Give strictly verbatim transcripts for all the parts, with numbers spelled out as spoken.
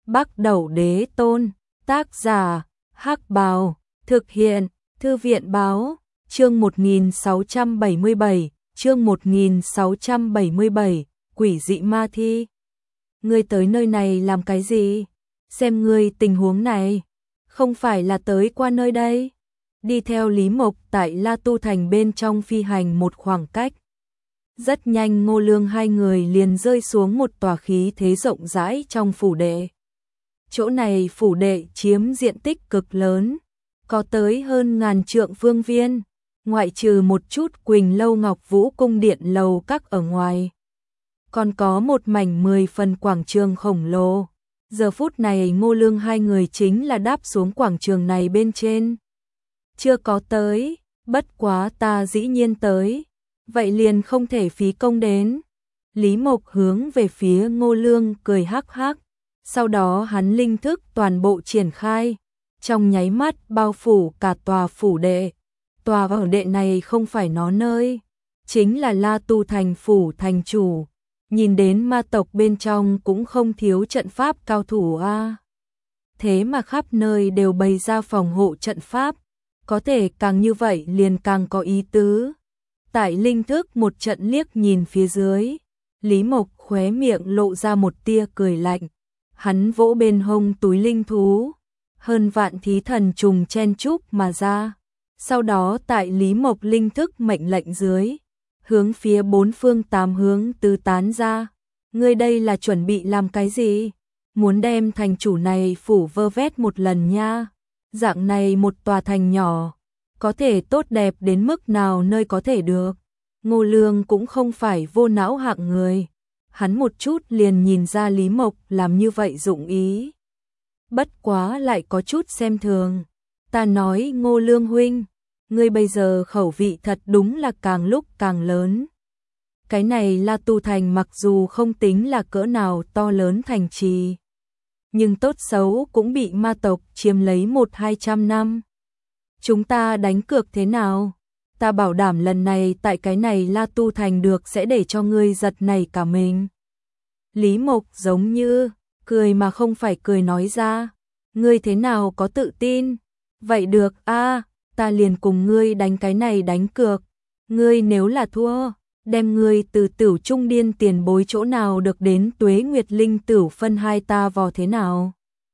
Bắc Đẩu Đế Tôn, tác giả, Hắc Bào, thực hiện, Thư viện Báo, chương một nghìn sáu trăm bảy mươi bảy, chương một nghìn sáu trăm bảy mươi bảy, quỷ dị ma thi. Ngươi tới nơi này làm cái gì? Xem ngươi tình huống này, không phải là tới qua nơi đây. Đi theo Lý Mộc tại La Tu Thành bên trong phi hành một khoảng cách. Rất nhanh Ngô Lương hai người liền rơi xuống một tòa khí thế rộng rãi trong phủ đệ. Chỗ này phủ đệ chiếm diện tích cực lớn, có tới hơn ngàn trượng phương viên, ngoại trừ một chút Quỳnh Lâu Ngọc Vũ cung điện lầu các ở ngoài. Còn có một mảnh mười phần quảng trường khổng lồ. Giờ phút này Ngô Lương hai người chính là đáp xuống quảng trường này bên trên. Chưa có tới, bất quá ta dĩ nhiên tới, vậy liền không thể phí công đến. Lý Mộc hướng về phía Ngô Lương cười hắc hắc, sau đó hắn linh thức toàn bộ triển khai, trong nháy mắt bao phủ cả tòa phủ đệ. Tòa ở đệ này không phải nó nơi, chính là La Tu Thành phủ thành chủ. Nhìn đến ma tộc bên trong cũng không thiếu trận pháp cao thủ a. À. Thế mà khắp nơi đều bày ra phòng hộ trận pháp, có thể càng như vậy liền càng có ý tứ. Tại linh thức một trận liếc nhìn phía dưới, Lý Mộc khóe miệng lộ ra một tia cười lạnh. Hắn vỗ bên hông túi linh thú, hơn vạn thí thần trùng chen chúc mà ra. Sau đó tại Lý Mộc linh thức mệnh lệnh dưới, hướng phía bốn phương tám hướng tứ tán ra. Ngươi đây là chuẩn bị làm cái gì? Muốn đem thành chủ này phủ vơ vét một lần nha. Dạng này một tòa thành nhỏ, có thể tốt đẹp đến mức nào nơi có thể được. Ngô Lương cũng không phải vô não hạng người. Hắn một chút liền nhìn ra Lý Mộc làm như vậy dụng ý. Bất quá lại có chút xem thường. Ta nói Ngô Lương huynh, ngươi bây giờ khẩu vị thật đúng là càng lúc càng lớn. Cái này La Tu Thành mặc dù không tính là cỡ nào to lớn thành trì, nhưng tốt xấu cũng bị ma tộc chiếm lấy một hai trăm năm. Chúng ta đánh cược thế nào? Ta bảo đảm lần này tại cái này La Tu Thành được sẽ để cho ngươi giật nảy cả mình. Lý Mộc giống như cười mà không phải cười nói ra. Ngươi thế nào có tự tin? Vậy được a, à, ta liền cùng ngươi đánh cái này đánh cược. Ngươi nếu là thua, đem ngươi từ Tửu Trung Điên tiền bối chỗ nào được đến Tuế Nguyệt Linh Tửu phân hai ta vò thế nào?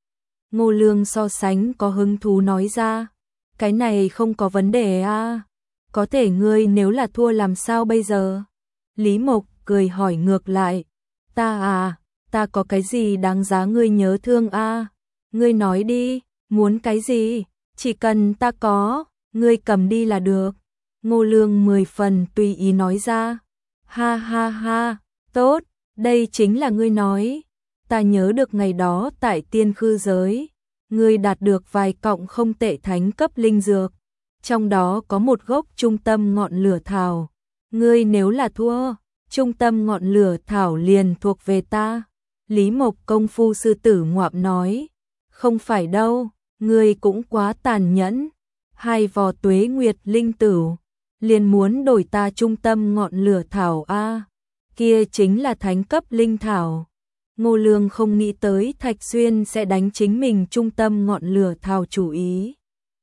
Ngô Lương so sánh có hứng thú nói ra. Cái này không có vấn đề a, à. Có thể ngươi nếu là thua làm sao bây giờ? Lý Mộc cười hỏi ngược lại. Ta à, ta có cái gì đáng giá ngươi nhớ thương a? À? Ngươi nói đi, muốn cái gì? Chỉ cần ta có, ngươi cầm đi là được. Ngô Lương mười phần tùy ý nói ra. Ha ha ha, tốt, đây chính là ngươi nói. Ta nhớ được ngày đó tại tiên khư giới, ngươi đạt được vài cọng không tệ thánh cấp linh dược. Trong đó có một gốc trung tâm ngọn lửa thảo. Ngươi nếu là thua, trung tâm ngọn lửa thảo liền thuộc về ta. Lý Mộc công phu sư tử ngoạm nói. Không phải đâu, ngươi cũng quá tàn nhẫn. Hai vò Tuế Nguyệt Linh Tửu, liền muốn đổi ta trung tâm ngọn lửa thảo a. À, kia chính là thánh cấp linh thảo. Ngô Lương không nghĩ tới Thạch Xuyên sẽ đánh chính mình trung tâm ngọn lửa thảo chủ ý.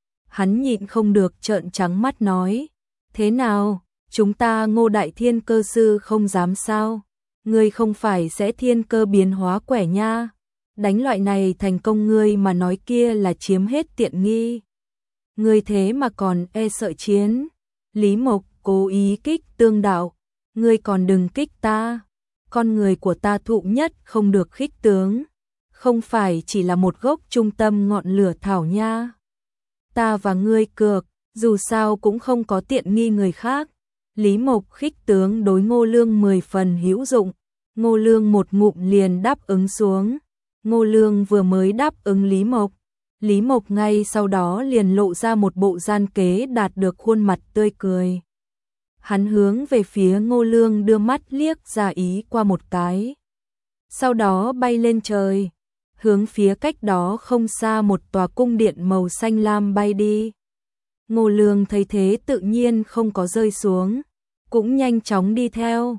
Hắn nhịn không được trợn trắng mắt nói. Thế nào, chúng ta Ngô Đại Thiên Cơ Sư không dám sao? Ngươi không phải sẽ thiên cơ biến hóa quẻ nha. Đánh loại này thành công ngươi mà nói kia là chiếm hết tiện nghi. Ngươi thế mà còn e sợ chiến. Lý Mộc cố ý kích tương đạo. Ngươi còn đừng kích ta. Con người của ta thụ nhất không được khích tướng. Không phải chỉ là một gốc trung tâm ngọn lửa thảo nha. Ta và ngươi cược, dù sao cũng không có tiện nghi người khác. Lý Mộc khích tướng đối Ngô Lương mười phần hữu dụng. Ngô Lương một ngụm liền đáp ứng xuống. Ngô Lương vừa mới đáp ứng Lý Mộc, Lý Mộc ngay sau đó liền lộ ra một bộ gian kế đạt được khuôn mặt tươi cười. Hắn hướng về phía Ngô Lương đưa mắt liếc ra ý qua một cái. Sau đó bay lên trời, hướng phía cách đó không xa một tòa cung điện màu xanh lam bay đi. Ngô Lương thấy thế tự nhiên không có rơi xuống, cũng nhanh chóng đi theo.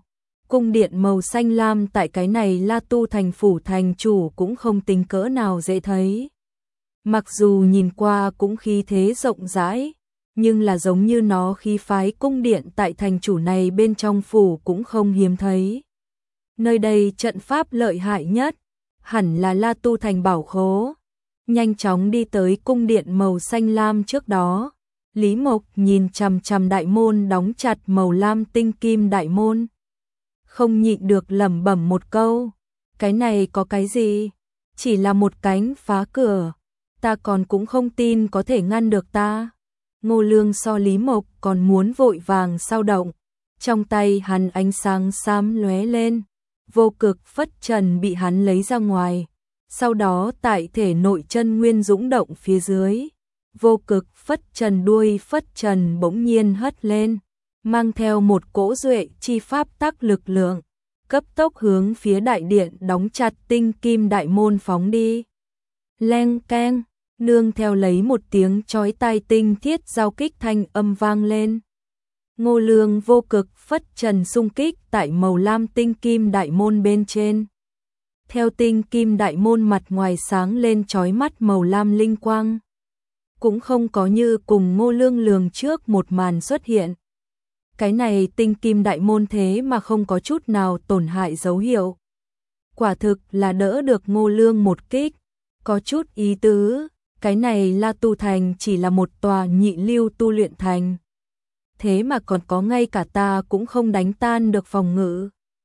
Cung điện màu xanh lam tại cái này La Tu thành phủ thành chủ cũng không tính cỡ nào dễ thấy. Mặc dù nhìn qua cũng khí thế rộng rãi, nhưng là giống như nó khí phái cung điện tại thành chủ này bên trong phủ cũng không hiếm thấy. Nơi đây trận pháp lợi hại nhất, hẳn là La Tu thành bảo khố. Nhanh chóng đi tới cung điện màu xanh lam trước đó, Lý Mộc nhìn chằm chằm đại môn đóng chặt màu lam tinh kim đại môn. Không nhịn được lẩm bẩm một câu, cái này có cái gì? Chỉ là một cánh phá cửa, ta còn cũng không tin có thể ngăn được ta. Ngô Lương so Lý Mộc còn muốn vội vàng sao động, trong tay hắn ánh sáng xám lóe lên, vô cực phất trần bị hắn lấy ra ngoài, sau đó tại thể nội chân nguyên dũng động phía dưới, vô cực phất trần đuôi phất trần bỗng nhiên hất lên, mang theo một cỗ duệ chi pháp tắc lực lượng, cấp tốc hướng phía đại điện đóng chặt tinh kim đại môn phóng đi. Leng keng, nương theo lấy một tiếng chói tai tinh thiết giao kích thanh âm vang lên. Ngô Lương vô cực phất trần xung kích tại màu lam tinh kim đại môn bên trên. Theo tinh kim đại môn mặt ngoài sáng lên chói mắt màu lam linh quang. Cũng không có như cùng Ngô Lương lường trước một màn xuất hiện. Cái này tinh kim đại môn thế mà không có chút nào tổn hại dấu hiệu. Quả thực là đỡ được Ngô Lương một kích, có chút ý tứ, cái này La Tu thành chỉ là một tòa nhị lưu tu luyện thành. Thế mà còn có ngay cả ta cũng không đánh tan được phòng ngự.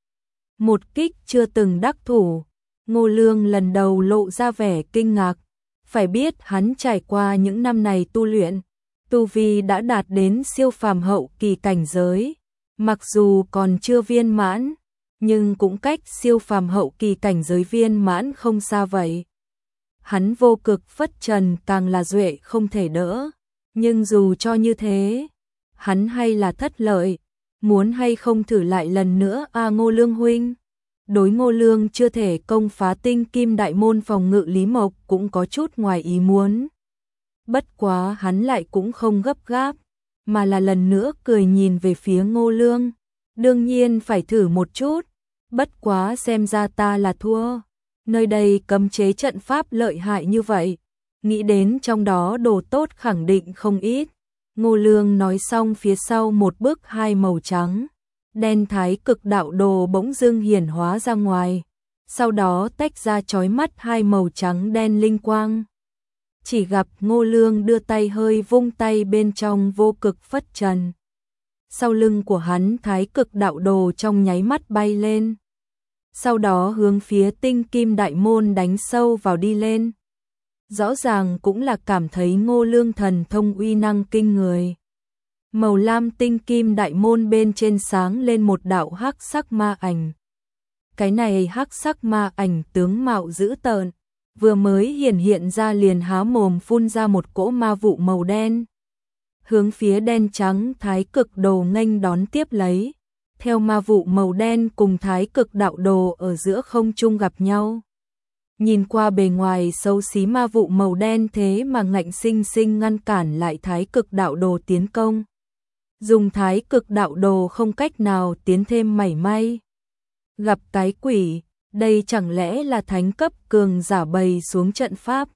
Một kích chưa từng đắc thủ, Ngô Lương lần đầu lộ ra vẻ kinh ngạc, phải biết hắn trải qua những năm này tu luyện, tu vi đã đạt đến siêu phàm hậu kỳ cảnh giới, mặc dù còn chưa viên mãn, nhưng cũng cách siêu phàm hậu kỳ cảnh giới viên mãn không xa vậy. Hắn vô cực phất trần càng là duệ không thể đỡ, nhưng dù cho như thế, hắn hay là thất lợi, muốn hay không thử lại lần nữa à Ngô Lương huynh. Đối Ngô Lương chưa thể công phá tinh kim đại môn phòng ngự Lý Mộc cũng có chút ngoài ý muốn. Bất quá hắn lại cũng không gấp gáp, mà là lần nữa cười nhìn về phía Ngô Lương. Đương nhiên phải thử một chút, bất quá xem ra ta là thua. Nơi đây cấm chế trận pháp lợi hại như vậy, nghĩ đến trong đó đồ tốt khẳng định không ít. Ngô Lương nói xong phía sau một bức hai màu trắng, đen thái cực đạo đồ bỗng dưng hiển hóa ra ngoài, sau đó tách ra chói mắt hai màu trắng đen linh quang. Chỉ gặp Ngô Lương đưa tay hơi vung tay bên trong vô cực phất trần. Sau lưng của hắn thái cực đạo đồ trong nháy mắt bay lên. Sau đó hướng phía tinh kim đại môn đánh sâu vào đi lên. Rõ ràng cũng là cảm thấy Ngô Lương thần thông uy năng kinh người. Màu lam tinh kim đại môn bên trên sáng lên một đạo hắc sắc ma ảnh. Cái này hắc sắc ma ảnh tướng mạo dữ tợn, vừa mới hiển hiện ra liền há mồm phun ra một cỗ ma vụ màu đen. Hướng phía đen trắng thái cực đồ nghênh đón tiếp lấy. Theo ma vụ màu đen cùng thái cực đạo đồ ở giữa không trung gặp nhau. Nhìn qua bề ngoài xấu xí ma vụ màu đen thế mà ngạnh sinh sinh ngăn cản lại thái cực đạo đồ tiến công. Dùng thái cực đạo đồ không cách nào tiến thêm mảy may. Gặp cái quỷ, đây chẳng lẽ là thánh cấp cường giả bày xuống trận pháp.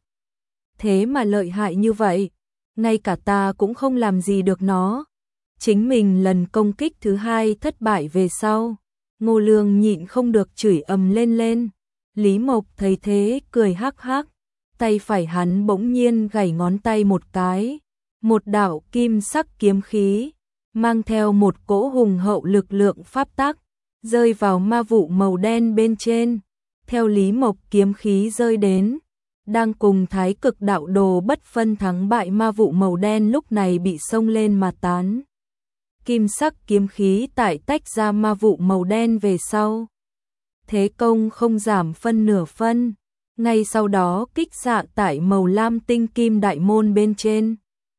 Thế mà lợi hại như vậy, ngay cả ta cũng không làm gì được nó. Chính mình lần công kích thứ hai thất bại về sau, Ngô Lương nhịn không được chửi ầm lên lên. Lý Mộc thấy thế cười hắc hắc, tay phải hắn bỗng nhiên gảy ngón tay một cái, một đạo kim sắc kiếm khí, mang theo một cỗ hùng hậu lực lượng pháp tắc, rơi vào ma vụ màu đen bên trên. Theo Lý Mộc kiếm khí rơi đến, đang cùng thái cực đạo đồ bất phân thắng bại ma vụ màu đen lúc này bị xông lên mà tán. Kim sắc kiếm khí tại tách ra ma vụ màu đen về sau. Thế công không giảm phân nửa phân, ngay sau đó kích xạ tại màu lam tinh kim đại môn bên trên.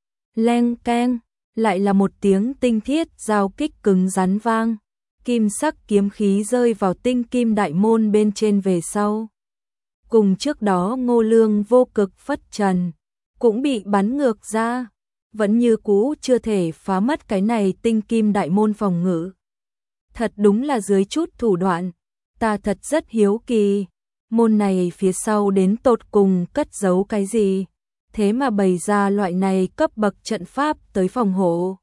Leng keng, lại là một tiếng tinh thiết giao kích cứng rắn vang, kim sắc kiếm khí rơi vào tinh kim đại môn bên trên về sau. Cùng trước đó Ngô Lương vô cực phất trần, cũng bị bắn ngược ra, vẫn như cũ chưa thể phá mất cái này tinh kim đại môn phòng ngự. Thật đúng là dưới chút thủ đoạn, ta thật rất hiếu kỳ, môn này phía sau đến tột cùng cất giấu cái gì, thế mà bày ra loại này cấp bậc trận pháp tới phòng hộ.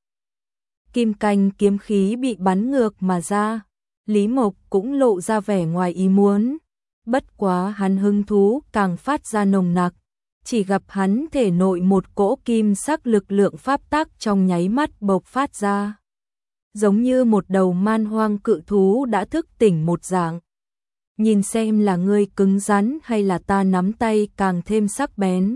Kim canh kiếm khí bị bắn ngược mà ra, Lý Mộc cũng lộ ra vẻ ngoài ý muốn, bất quá hắn hứng thú càng phát ra nồng nặc, chỉ gặp hắn thể nội một cỗ kim sắc lực lượng pháp tắc trong nháy mắt bộc phát ra. Giống như một đầu man hoang cự thú đã thức tỉnh một dạng. Nhìn xem là ngươi cứng rắn hay là ta nắm tay càng thêm sắc bén.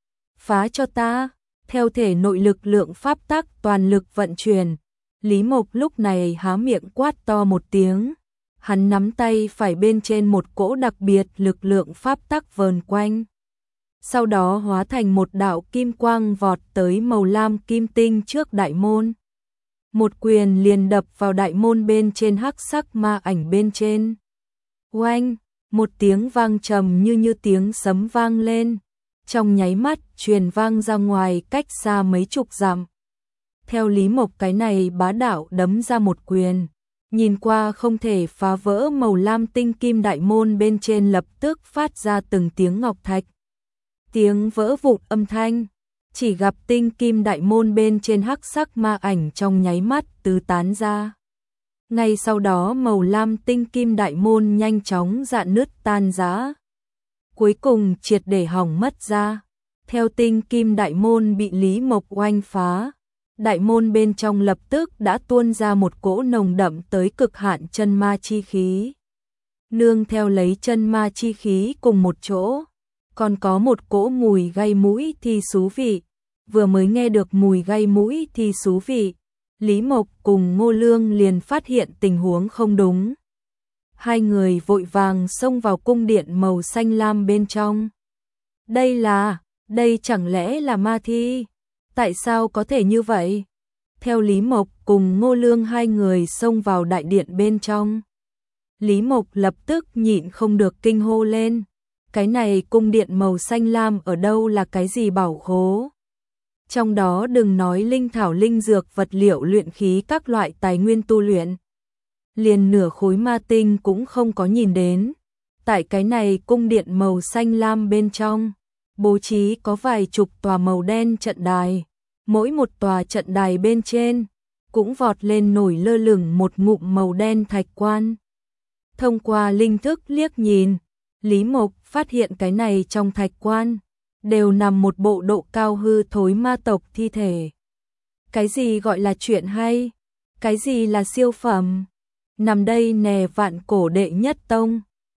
Phá cho ta, theo thể nội lực lượng pháp tắc toàn lực vận chuyển. Lý Mộc lúc này há miệng quát to một tiếng. Hắn nắm tay phải bên trên một cỗ đặc biệt lực lượng pháp tắc vờn quanh. Sau đó hóa thành một đạo kim quang vọt tới màu lam kim tinh trước đại môn. Một quyền liền đập vào đại môn bên trên hắc sắc ma ảnh bên trên. Oanh, một tiếng vang trầm như như tiếng sấm vang lên, trong nháy mắt truyền vang ra ngoài cách xa mấy chục dặm. Theo Lý Mộc cái này bá đạo đấm ra một quyền, nhìn qua không thể phá vỡ màu lam tinh kim đại môn bên trên lập tức phát ra từng tiếng ngọc thạch. Tiếng vỡ vụn âm thanh, chỉ gặp tinh kim đại môn bên trên hắc sắc ma ảnh trong nháy mắt tứ tán ra. Ngay sau đó màu lam tinh kim đại môn nhanh chóng rạn nứt tan rã. Cuối cùng triệt để hỏng mất ra. Theo tinh kim đại môn bị Lý Mộc oanh phá, đại môn bên trong lập tức đã tuôn ra một cỗ nồng đậm tới cực hạn chân ma chi khí. Nương theo lấy chân ma chi khí cùng một chỗ, còn có một cỗ mùi gây mũi thì xú vị. Vừa mới nghe được mùi gây mũi thì xú vị, Lý Mộc cùng Ngô Lương liền phát hiện tình huống không đúng. Hai người vội vàng xông vào cung điện màu xanh lam bên trong. Đây là, đây chẳng lẽ là ma thi? Tại sao có thể như vậy? Theo Lý Mộc cùng Ngô Lương hai người xông vào đại điện bên trong. Lý Mộc lập tức nhịn không được kinh hô lên. Cái này cung điện màu xanh lam ở đâu là cái gì bảo khố? Trong đó đừng nói linh thảo linh dược vật liệu luyện khí các loại tài nguyên tu luyện. Liền nửa khối ma tinh cũng không có nhìn đến. Tại cái này cung điện màu xanh lam bên trong, bố trí có vài chục tòa màu đen trận đài. Mỗi một tòa trận đài bên trên, cũng vọt lên nổi lơ lửng một ngụm màu đen thạch quan. Thông qua linh thức liếc nhìn, Lý Mộc phát hiện cái này trong thạch quan đều nằm một bộ độ cao hư thối ma tộc thi thể. Cái gì gọi là chuyện hay? Cái gì là siêu phẩm? Nằm đây nè vạn cổ đệ nhất tông,